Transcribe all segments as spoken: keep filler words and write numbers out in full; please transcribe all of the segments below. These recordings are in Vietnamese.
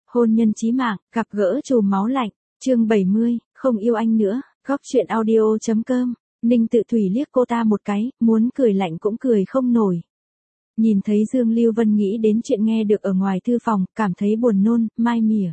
Hôn nhân chí mạng, gặp gỡ trùm máu lạnh, chương bảy mươi, không yêu anh nữa, góc chuyện audio chấm com. Ninh Tự Thủy liếc cô ta một cái, muốn cười lạnh cũng cười không nổi. Nhìn thấy Dương Lưu Vân nghĩ đến chuyện nghe được ở ngoài thư phòng, cảm thấy buồn nôn, mai mỉa.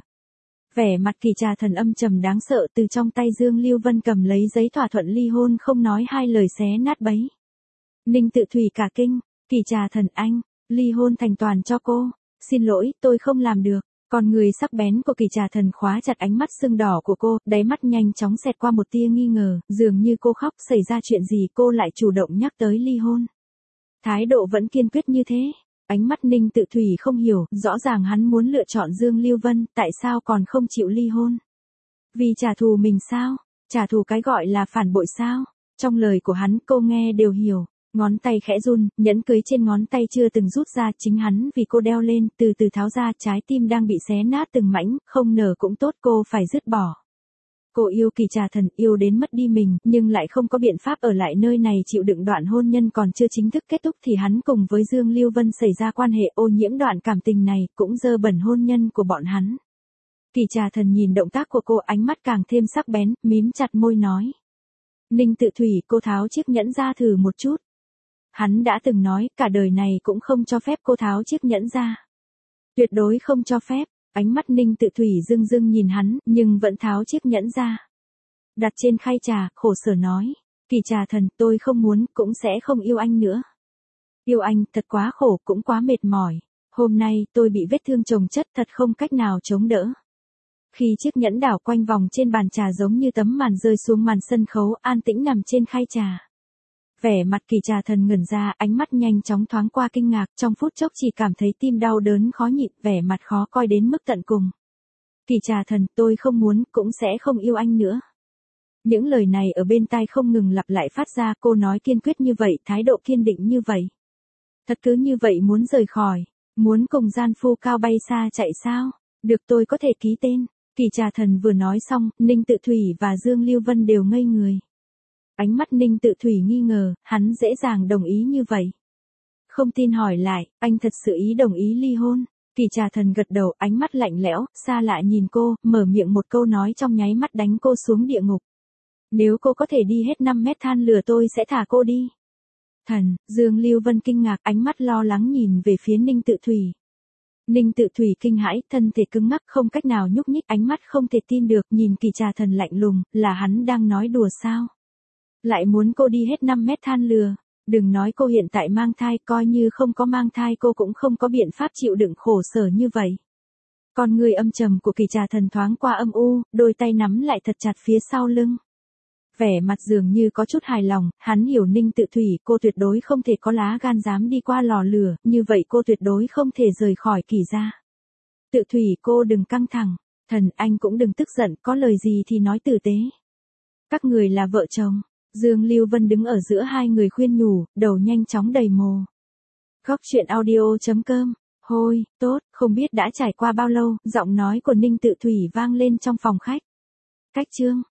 Vẻ mặt Kỳ Trà Thần âm trầm đáng sợ, từ trong tay Dương Lưu Vân cầm lấy giấy thỏa thuận ly hôn, không nói hai lời xé nát bấy. Ninh Tự Thủy cả kinh, Kỳ Trà Thần anh, ly hôn thành toàn cho cô. Xin lỗi, tôi không làm được. Còn người sắc bén của Kỳ Trà Thần khóa chặt ánh mắt sưng đỏ của cô, đáy mắt nhanh chóng xẹt qua một tia nghi ngờ, dường như cô khóc, xảy ra chuyện gì cô lại chủ động nhắc tới ly hôn. Thái độ vẫn kiên quyết như thế. Ánh mắt Ninh Tự Thủy không hiểu, rõ ràng hắn muốn lựa chọn Dương Lưu Vân, tại sao còn không chịu ly hôn? Vì trả thù mình sao? Trả thù cái gọi là phản bội sao? Trong lời của hắn cô nghe đều hiểu. Ngón tay khẽ run, nhẫn cưới trên ngón tay chưa từng rút ra, chính hắn vì cô đeo lên, từ từ tháo ra, trái tim đang bị xé nát từng mảnh, không nở cũng tốt, cô phải dứt bỏ. Cô yêu Kỳ Trà Thần, yêu đến mất đi mình, nhưng lại không có biện pháp ở lại nơi này chịu đựng đoạn hôn nhân còn chưa chính thức kết thúc thì hắn cùng với Dương Lưu Vân xảy ra quan hệ, ô nhiễm đoạn cảm tình này, cũng dơ bẩn hôn nhân của bọn hắn. Kỳ Trà Thần nhìn động tác của cô, ánh mắt càng thêm sắc bén, mím chặt môi nói. Ninh Tự Thủy, cô tháo chiếc nhẫn ra thử một chút. Hắn đã từng nói, cả đời này cũng không cho phép cô tháo chiếc nhẫn ra. Tuyệt đối không cho phép. Ánh mắt Ninh Tự Thủy rưng rưng nhìn hắn, nhưng vẫn tháo chiếc nhẫn ra. Đặt trên khay trà, khổ sở nói. Kỳ Trà Thần, tôi không muốn, cũng sẽ không yêu anh nữa. Yêu anh, thật quá khổ, cũng quá mệt mỏi. Hôm nay, tôi bị vết thương chồng chất, thật không cách nào chống đỡ. Khi chiếc nhẫn đảo quanh vòng trên bàn trà giống như tấm màn rơi xuống màn sân khấu, an tĩnh nằm trên khay trà. Vẻ mặt Kỳ Trà Thần ngẩn ra, ánh mắt nhanh chóng thoáng qua kinh ngạc, trong phút chốc chỉ cảm thấy tim đau đớn khó nhịn, vẻ mặt khó coi đến mức tận cùng. Kỳ Trà Thần, tôi không muốn, cũng sẽ không yêu anh nữa. Những lời này ở bên tai không ngừng lặp lại phát ra, cô nói kiên quyết như vậy, thái độ kiên định như vậy. Thật cứ như vậy muốn rời khỏi, muốn cùng gian phu cao bay xa chạy sao? Được, tôi có thể ký tên. Kỳ Trà Thần vừa nói xong, Ninh Tự Thủy và Dương Lưu Vân đều ngây người. Ánh mắt Ninh Tự Thủy nghi ngờ, hắn dễ dàng đồng ý như vậy. Không tin hỏi lại, anh thật sự ý đồng ý ly hôn? Kỳ Trà Thần gật đầu, ánh mắt lạnh lẽo, xa lạ nhìn cô, mở miệng một câu nói trong nháy mắt đánh cô xuống địa ngục. Nếu cô có thể đi hết năm mét than lửa tôi sẽ thả cô đi. Thần, Dương Lưu Vân kinh ngạc, ánh mắt lo lắng nhìn về phía Ninh Tự Thủy. Ninh Tự Thủy kinh hãi, thân thể cứng ngắc không cách nào nhúc nhích, ánh mắt không thể tin được, nhìn Kỳ Trà Thần lạnh lùng, là hắn đang nói đùa sao? Lại muốn cô đi hết năm mét than lừa, đừng nói cô hiện tại mang thai, coi như không có mang thai cô cũng không có biện pháp chịu đựng khổ sở như vậy. Con người âm trầm của Kỳ Trà Thần thoáng qua âm u, đôi tay nắm lại thật chặt phía sau lưng. Vẻ mặt dường như có chút hài lòng, hắn hiểu Ninh Tự Thủy, cô tuyệt đối không thể có lá gan dám đi qua lò lửa, như vậy cô tuyệt đối không thể rời khỏi Kỳ gia. Tự Thủy, cô đừng căng thẳng, Thần anh cũng đừng tức giận, có lời gì thì nói tử tế. Các người là vợ chồng. Dương Lưu Vân đứng ở giữa hai người khuyên nhủ, đầu nhanh chóng đầy mồ. Góc chuyện audio chấm com. Hôi, tốt, không biết đã trải qua bao lâu, giọng nói của Ninh Tự Thủy vang lên trong phòng khách. Cách chương